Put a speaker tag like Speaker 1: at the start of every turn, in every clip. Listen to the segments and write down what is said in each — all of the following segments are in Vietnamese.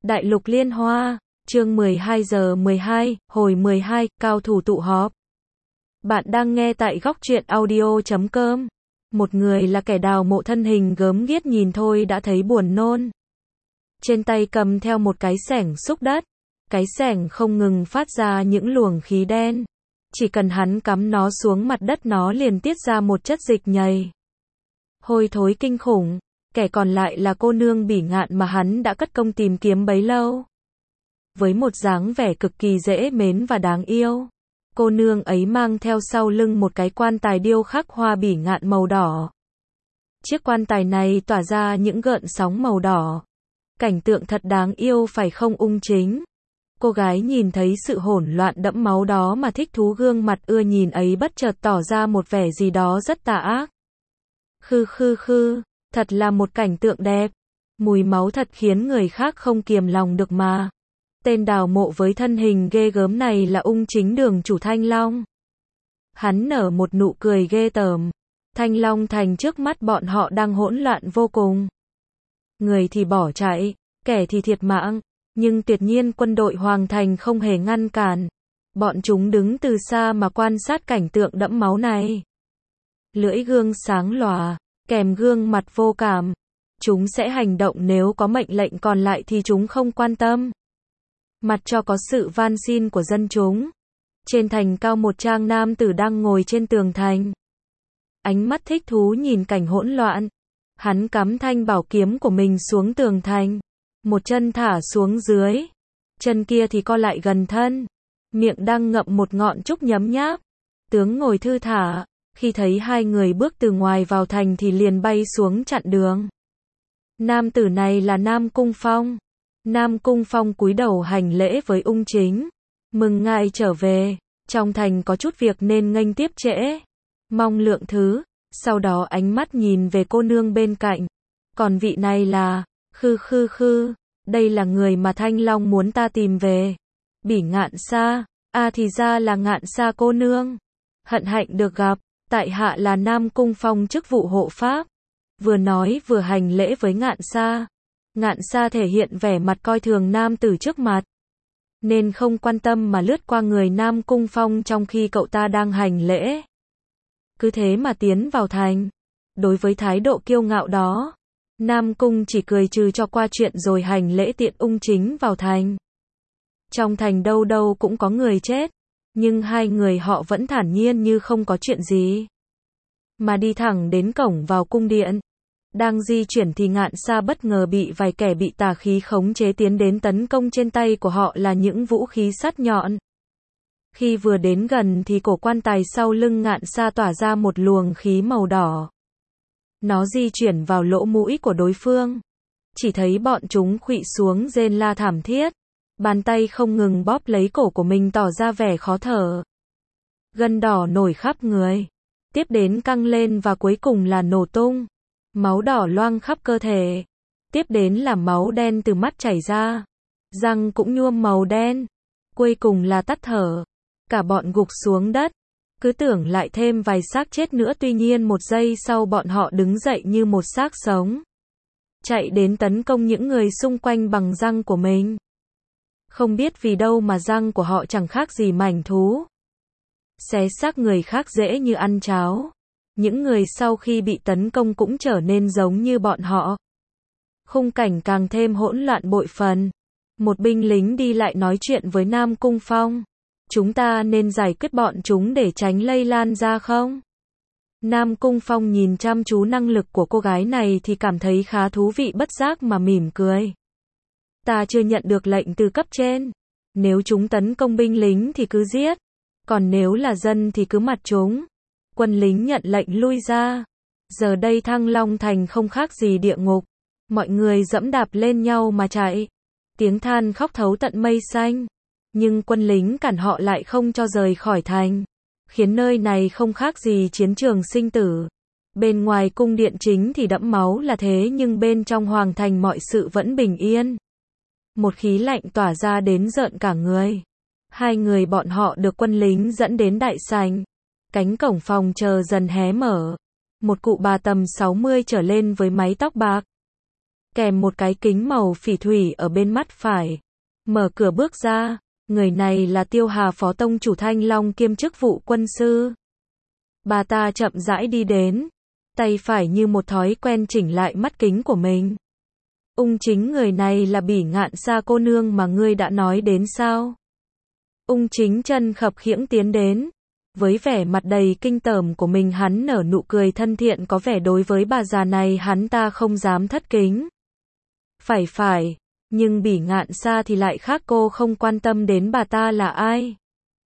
Speaker 1: Đại lục liên hoa, chương 12 giờ 12, hồi 12, cao thủ tụ họp. Bạn đang nghe tại góc truyện audio.com. Một người là kẻ đào mộ thân hình gớm ghiếc nhìn thôi đã thấy buồn nôn. Trên tay cầm theo một cái xẻng xúc đất. Cái xẻng không ngừng phát ra những luồng khí đen. Chỉ cần hắn cắm nó xuống mặt đất nó liền tiết ra một chất dịch nhầy. Hôi thối kinh khủng. Kẻ còn lại là cô nương Bỉ Ngạn mà hắn đã cất công tìm kiếm bấy lâu. Với một dáng vẻ cực kỳ dễ mến và đáng yêu. Cô nương ấy mang theo sau lưng một cái quan tài điêu khắc hoa bỉ ngạn màu đỏ. Chiếc quan tài này tỏa ra những gợn sóng màu đỏ. Cảnh tượng thật đáng yêu phải không Ung Chính? Cô gái nhìn thấy sự hỗn loạn đẫm máu đó mà thích thú, gương mặt ưa nhìn ấy bất chợt tỏ ra một vẻ gì đó rất tà ác. Khư, thật là một cảnh tượng đẹp. Mùi máu thật khiến người khác không kiềm lòng được mà. Tên đào mộ với thân hình ghê gớm này là Ung Chính đường chủ Thanh Long. Hắn nở một nụ cười ghê tởm. Thanh Long thành trước mắt bọn họ đang hỗn loạn vô cùng. Người thì bỏ chạy, kẻ thì thiệt mạng, nhưng tuyệt nhiên quân đội Hoàng Thành không hề ngăn cản. Bọn chúng đứng từ xa mà quan sát cảnh tượng đẫm máu này. Lưỡi gương sáng lòa, kèm gương mặt vô cảm. Chúng sẽ hành động nếu có mệnh lệnh, còn lại thì chúng không quan tâm. Mặt cho có sự van xin của dân chúng. Trên thành cao một trang nam tử đang ngồi trên tường thành. Ánh mắt thích thú nhìn cảnh hỗn loạn. Hắn cắm thanh bảo kiếm của mình xuống tường thành. Một chân thả xuống dưới. Chân kia thì co lại gần thân. Miệng đang ngậm một ngọn trúc nhấm nháp. Tướng ngồi thư thả. Khi thấy hai người bước từ ngoài vào thành thì liền bay xuống chặn đường. Nam tử này là Nam Cung Phong. Nam Cung Phong cúi đầu hành lễ với Ung Chính. Mừng ngài trở về. Trong thành có chút việc nên nghênh tiếp trễ. Mong lượng thứ. Sau đó ánh mắt nhìn về cô nương bên cạnh. Còn vị này là... Khư. Đây là người mà Thanh Long muốn ta tìm về. Bỉ Ngạn Sa. À thì ra là Ngạn Sa cô nương. Hận hạnh được gặp. Tại hạ là Nam Cung Phong, chức vụ hộ pháp. Vừa nói vừa hành lễ với Ngạn Sa. Ngạn Sa thể hiện vẻ mặt coi thường nam tử trước mặt. Nên không quan tâm mà lướt qua người Nam Cung Phong trong khi cậu ta đang hành lễ. Cứ thế mà tiến vào thành. Đối với thái độ kiêu ngạo đó, Nam Cung chỉ cười trừ cho qua chuyện rồi hành lễ tiện Ung Chính vào thành. Trong thành đâu đâu cũng có người chết. Nhưng hai người họ vẫn thản nhiên như không có chuyện gì. Mà đi thẳng đến cổng vào cung điện. Đang di chuyển thì Ngạn Sa bất ngờ bị vài kẻ bị tà khí khống chế tiến đến tấn công, trên tay của họ là những vũ khí sắc nhọn. Khi vừa đến gần thì cổ quan tài sau lưng Ngạn Sa tỏa ra một luồng khí màu đỏ. Nó di chuyển vào lỗ mũi của đối phương. Chỉ thấy bọn chúng khuỵu xuống rên la thảm thiết. Bàn tay không ngừng bóp lấy cổ của mình tỏ ra vẻ khó thở. Gân đỏ nổi khắp người. Tiếp đến căng lên và cuối cùng là nổ tung. Máu đỏ loang khắp cơ thể. Tiếp đến là máu đen từ mắt chảy ra. Răng cũng nhuộm màu đen. Cuối cùng là tắt thở. Cả bọn gục xuống đất. Cứ tưởng lại thêm vài xác chết nữa, tuy nhiên một giây sau bọn họ đứng dậy như một xác sống. Chạy đến tấn công những người xung quanh bằng răng của mình. Không biết vì đâu mà răng của họ chẳng khác gì mảnh thú. Xé xác người khác dễ như ăn cháo. Những người sau khi bị tấn công cũng trở nên giống như bọn họ. Khung cảnh càng thêm hỗn loạn bội phần. Một binh lính đi lại nói chuyện với Nam Cung Phong. Chúng ta nên giải quyết bọn chúng để tránh lây lan ra không? Nam Cung Phong nhìn chăm chú năng lực của cô gái này thì cảm thấy khá thú vị, bất giác mà mỉm cười. Ta chưa nhận được lệnh từ cấp trên. Nếu chúng tấn công binh lính thì cứ giết. Còn nếu là dân thì cứ mặt chúng. Quân lính nhận lệnh lui ra. Giờ đây Thăng Long Thành không khác gì địa ngục. Mọi người dẫm đạp lên nhau mà chạy. Tiếng than khóc thấu tận mây xanh. Nhưng quân lính cản họ lại không cho rời khỏi thành. Khiến nơi này không khác gì chiến trường sinh tử. Bên ngoài cung điện chính thì đẫm máu là thế, nhưng bên trong hoàng thành mọi sự vẫn bình yên. Một khí lạnh tỏa ra đến rợn cả người. Hai người bọn họ được quân lính dẫn đến đại sảnh. Cánh cổng phòng chờ dần hé mở. Một cụ bà tầm 60 trở lên với mái tóc bạc. kèm một cái kính màu phỉ thủy ở bên mắt phải. Mở cửa bước ra, người này là Tiêu Hà, phó tông chủ Thanh Long kiêm chức vụ quân sư. Bà ta chậm rãi đi đến, tay phải như một thói quen chỉnh lại mắt kính của mình. Ung Chính, người này là Bỉ Ngạn Sa cô nương mà ngươi đã nói đến sao? Ung Chính chân khập khiễng tiến đến. Với vẻ mặt đầy kinh tởm của mình, hắn nở nụ cười thân thiện, có vẻ đối với bà già này hắn ta không dám thất kính. Phải, nhưng Bỉ Ngạn Sa thì lại khác, cô không quan tâm đến bà ta là ai,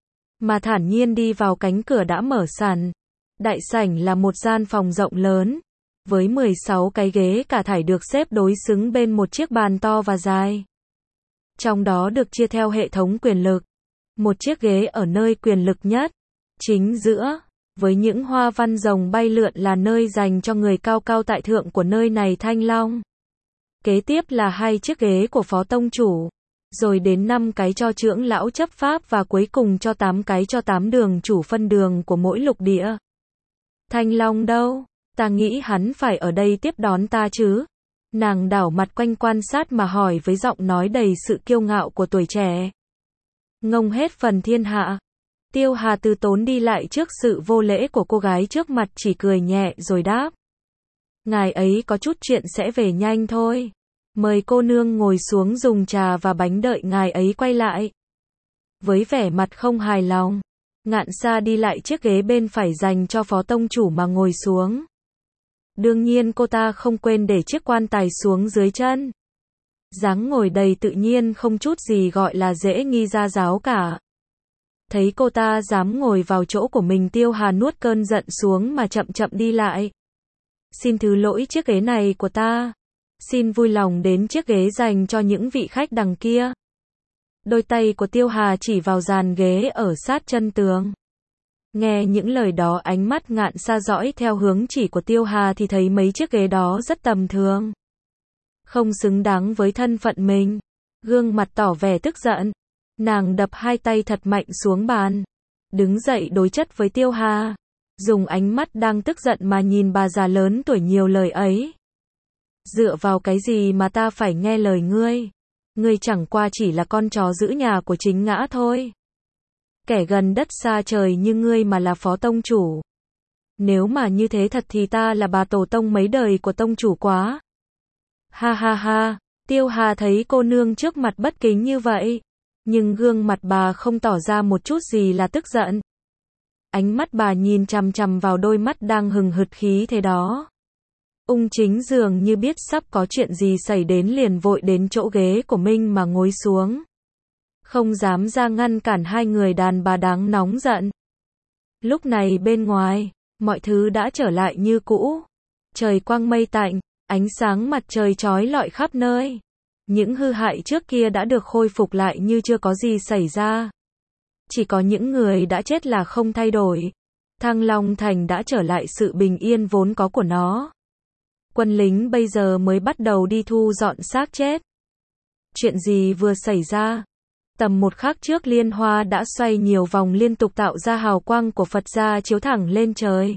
Speaker 1: mà thản nhiên đi vào cánh cửa đã mở sẵn. Đại sảnh là một gian phòng rộng lớn, với 16 cái ghế cả thảy được xếp đối xứng bên một chiếc bàn to và dài. Trong đó được chia theo hệ thống quyền lực. Một chiếc ghế ở nơi quyền lực nhất, chính giữa, với những hoa văn rồng bay lượn, là nơi dành cho người cao cao tại thượng của nơi này, Thanh Long. Kế tiếp là 2 chiếc ghế của phó tông chủ, rồi đến 5 cái cho trưởng lão chấp pháp, và cuối cùng cho 8 cái cho 8 đường chủ phân đường của mỗi lục địa. Thanh Long đâu? Ta nghĩ hắn phải ở đây tiếp đón ta chứ. Nàng đảo mặt quanh quan sát mà hỏi với giọng nói đầy sự kiêu ngạo của tuổi trẻ. Ngông hết phần thiên hạ. Tiêu Hà từ tốn đi lại trước sự vô lễ của cô gái trước mặt, chỉ cười nhẹ rồi đáp. Ngài ấy có chút chuyện sẽ về nhanh thôi. Mời cô nương ngồi xuống dùng trà và bánh đợi ngài ấy quay lại. Với vẻ mặt không hài lòng, Ngạn Sa đi lại chiếc ghế bên phải dành cho phó tông chủ mà ngồi xuống. Đương nhiên cô ta không quên để chiếc quan tài xuống dưới chân. Dáng ngồi đầy tự nhiên, không chút gì gọi là dễ nghi ra giáo cả. Thấy cô ta dám ngồi vào chỗ của mình, Tiêu Hà nuốt cơn giận xuống mà chậm chậm đi lại. Xin thứ lỗi, chiếc ghế này của ta. Xin vui lòng đến chiếc ghế dành cho những vị khách đằng kia. Đôi tay của Tiêu Hà chỉ vào dàn ghế ở sát chân tường. Nghe những lời đó, ánh mắt Ngạn Sa dõi theo hướng chỉ của Tiêu Hà thì thấy mấy chiếc ghế đó rất tầm thường, không xứng đáng với thân phận mình. Gương mặt tỏ vẻ tức giận, nàng đập 2 tay thật mạnh xuống bàn, đứng dậy đối chất với Tiêu Hà, dùng ánh mắt đang tức giận mà nhìn bà già lớn tuổi nhiều lời ấy. Dựa vào cái gì mà ta phải nghe lời ngươi? Ngươi chẳng qua chỉ là con chó giữ nhà của chính ngã thôi. Kẻ gần đất xa trời như ngươi mà là phó tông chủ. Nếu mà như thế thật thì ta là bà tổ tông mấy đời của tông chủ quá. Ha ha ha, Tiêu Hà thấy cô nương trước mặt bất kính như vậy, nhưng gương mặt bà không tỏ ra một chút gì là tức giận. Ánh mắt bà nhìn chằm chằm vào đôi mắt đang hừng hực khí thế đó. Ung Chính dường như biết sắp có chuyện gì xảy đến, liền vội đến chỗ ghế của mình mà ngồi xuống. Không dám ra ngăn cản 2 người đàn bà đáng nóng giận. Lúc này bên ngoài, mọi thứ đã trở lại như cũ. Trời quang mây tạnh, ánh sáng mặt trời chói lọi khắp nơi. Những hư hại trước kia đã được khôi phục lại như chưa có gì xảy ra. Chỉ có những người đã chết là không thay đổi. Thăng Long Thành đã trở lại sự bình yên vốn có của nó. Quân lính bây giờ mới bắt đầu đi thu dọn xác chết. Chuyện gì vừa xảy ra? Tầm một khắc trước, liên hoa đã xoay nhiều vòng liên tục, tạo ra hào quang của Phật gia chiếu thẳng lên trời.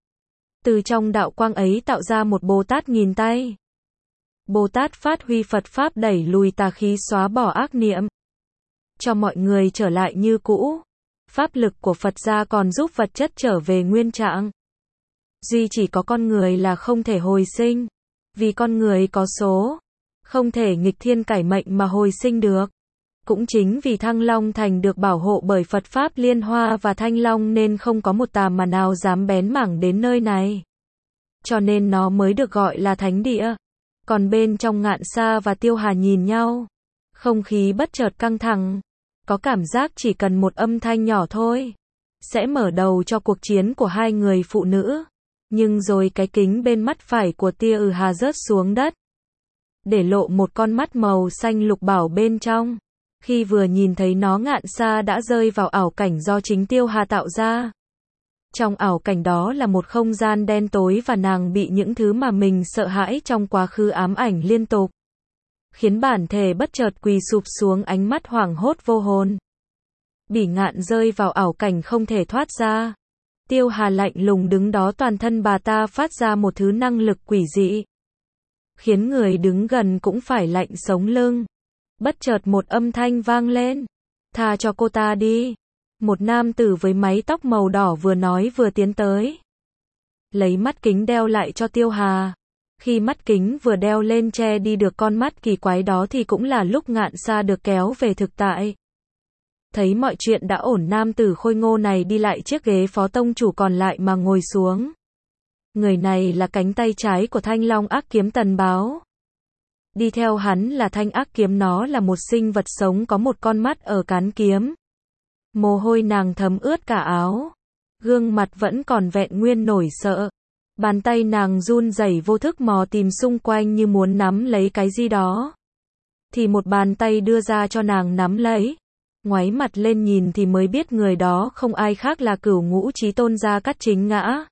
Speaker 1: Từ trong đạo quang ấy tạo ra một Bồ Tát nghìn tay. Bồ Tát phát huy Phật Pháp đẩy lùi tà khí, xóa bỏ ác niệm, cho mọi người trở lại như cũ. Pháp lực của Phật gia còn giúp vật chất trở về nguyên trạng. Duy chỉ có con người là không thể hồi sinh. Vì con người có số, không thể nghịch thiên cải mệnh mà hồi sinh được. Cũng chính vì Thăng Long Thành được bảo hộ bởi Phật Pháp Liên Hoa và Thanh Long nên không có một tà mà nào dám bén mảng đến nơi này. Cho nên nó mới được gọi là thánh địa. Còn bên trong, Ngạn Sa và Tiêu Hà nhìn nhau. Không khí bất chợt căng thẳng. Có cảm giác chỉ cần một âm thanh nhỏ thôi sẽ mở đầu cho cuộc chiến của 2 người phụ nữ. Nhưng rồi cái kính bên mắt phải của Tiêu Hà rớt xuống đất, để lộ một con mắt màu xanh lục bảo bên trong. Khi vừa nhìn thấy nó, Ngạn Sa đã rơi vào ảo cảnh do chính Tiêu Hà tạo ra. Trong ảo cảnh đó là một không gian đen tối và nàng bị những thứ mà mình sợ hãi trong quá khứ ám ảnh liên tục, khiến bản thể bất chợt quỳ sụp xuống, ánh mắt hoảng hốt vô hồn. Bỉ Ngạn rơi vào ảo cảnh không thể thoát ra. Tiêu Hà lạnh lùng đứng đó, toàn thân bà ta phát ra một thứ năng lực quỷ dị. khiến người đứng gần cũng phải lạnh sống lưng. Bất chợt một âm thanh vang lên. Tha cho cô ta đi. Một nam tử với mái tóc màu đỏ vừa nói vừa tiến tới. Lấy mắt kính đeo lại cho Tiêu Hà. Khi mắt kính vừa đeo lên che đi được con mắt kỳ quái đó thì cũng là lúc Ngạn Sa được kéo về thực tại. Thấy mọi chuyện đã ổn, nam tử khôi ngô này đi lại chiếc ghế phó tông chủ còn lại mà ngồi xuống. Người này là cánh tay trái của Thanh Long Ác Kiếm Tần Báo. Đi theo hắn là Thanh Ác Kiếm, nó là một sinh vật sống có một con mắt ở cán kiếm. Mồ hôi nàng thấm ướt cả áo. Gương mặt vẫn còn vẹn nguyên nổi sợ. Bàn tay nàng run rẩy vô thức mò tìm xung quanh như muốn nắm lấy cái gì đó. Thì một bàn tay đưa ra cho nàng nắm lấy. Ngoáy mặt lên nhìn thì mới biết người đó không ai khác là Cửu Ngũ Chí Tôn Gia Cát Chính Ngã.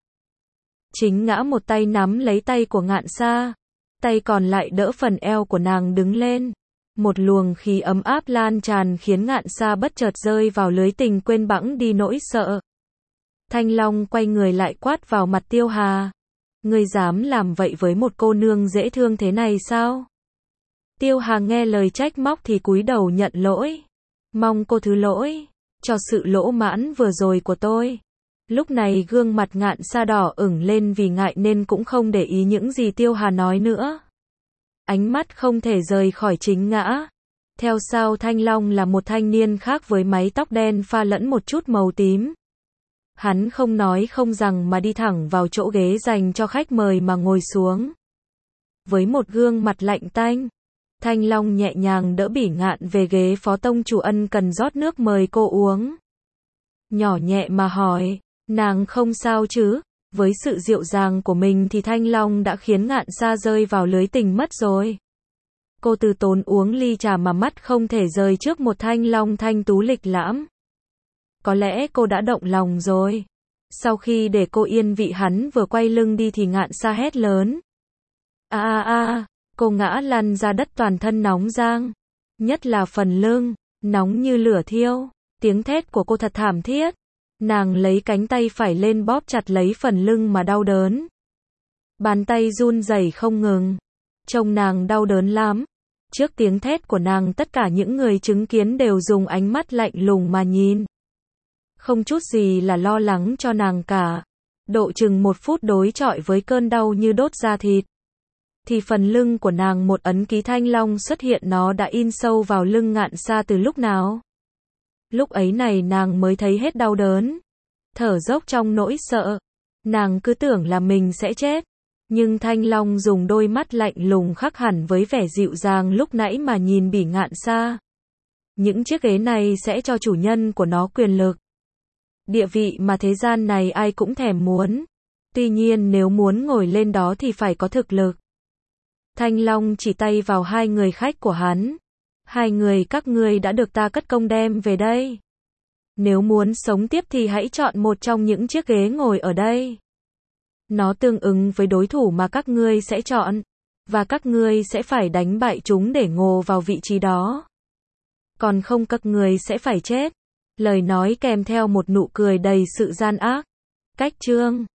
Speaker 1: Chính Ngã một tay nắm lấy tay của Ngạn Sa, tay còn lại đỡ phần eo của nàng đứng lên. Một luồng khí ấm áp lan tràn khiến Ngạn Sa bất chợt rơi vào lưới tình, quên bẵng đi nỗi sợ. Thanh Long quay người lại quát vào mặt Tiêu Hà. Ngươi dám làm vậy với một cô nương dễ thương thế này sao? Tiêu Hà nghe lời trách móc thì cúi đầu nhận lỗi. Mong cô thứ lỗi cho sự lỗ mãn vừa rồi của tôi. Lúc này gương mặt Ngạn Sa đỏ ửng lên vì ngại nên cũng không để ý những gì Tiêu Hà nói nữa. Ánh mắt không thể rời khỏi Chính Ngã. Theo sau Thanh Long là một thanh niên khác với mái tóc đen pha lẫn một chút màu tím. Hắn không nói không rằng mà đi thẳng vào chỗ ghế dành cho khách mời mà ngồi xuống. Với một gương mặt lạnh tanh, Thanh Long nhẹ nhàng đỡ Bỉ Ngạn về ghế phó tông chủ, ân cần rót nước mời cô uống. Nhỏ nhẹ mà hỏi, nàng không sao chứ? Với sự dịu dàng của mình thì Thanh Long đã khiến Ngạn Sa rơi vào lưới tình mất rồi. Cô từ tốn uống ly trà mà mắt không thể rời trước một Thanh Long thanh tú lịch lãm. Có lẽ cô đã động lòng rồi. Sau khi để cô yên vị, hắn vừa quay lưng đi thì Ngạn Sa hét lớn. Cô ngã lăn ra đất, toàn thân nóng rang. Nhất là phần lưng, nóng như lửa thiêu. Tiếng thét của cô thật thảm thiết. Nàng lấy cánh tay phải lên bóp chặt lấy phần lưng mà đau đớn. Bàn tay run rẩy không ngừng. Trông nàng đau đớn lắm. Trước tiếng thét của nàng, tất cả những người chứng kiến đều dùng ánh mắt lạnh lùng mà nhìn. Không chút gì là lo lắng cho nàng cả. Độ chừng 1 phút đối chọi với cơn đau như đốt da thịt. Thì phần lưng của nàng một ấn ký Thanh Long xuất hiện, nó đã in sâu vào lưng Ngạn Sa từ lúc nào. Lúc ấy này nàng mới thấy hết đau đớn. Thở dốc trong nỗi sợ. Nàng cứ tưởng là mình sẽ chết. Nhưng Thanh Long dùng đôi mắt lạnh lùng khác hẳn với vẻ dịu dàng lúc nãy mà nhìn Bỉ Ngạn Sa. Những chiếc ghế này sẽ cho chủ nhân của nó quyền lực. Địa vị mà thế gian này ai cũng thèm muốn. Tuy nhiên nếu muốn ngồi lên đó thì phải có thực lực. Thanh Long chỉ tay vào 2 người khách của hắn. 2 người các ngươi đã được ta cất công đem về đây. Nếu muốn sống tiếp thì hãy chọn một trong những chiếc ghế ngồi ở đây. Nó tương ứng với đối thủ mà các ngươi sẽ chọn. Và các ngươi sẽ phải đánh bại chúng để ngồi vào vị trí đó. Còn không các ngươi sẽ phải chết. Lời nói kèm theo một nụ cười đầy sự gian ác. Cách chương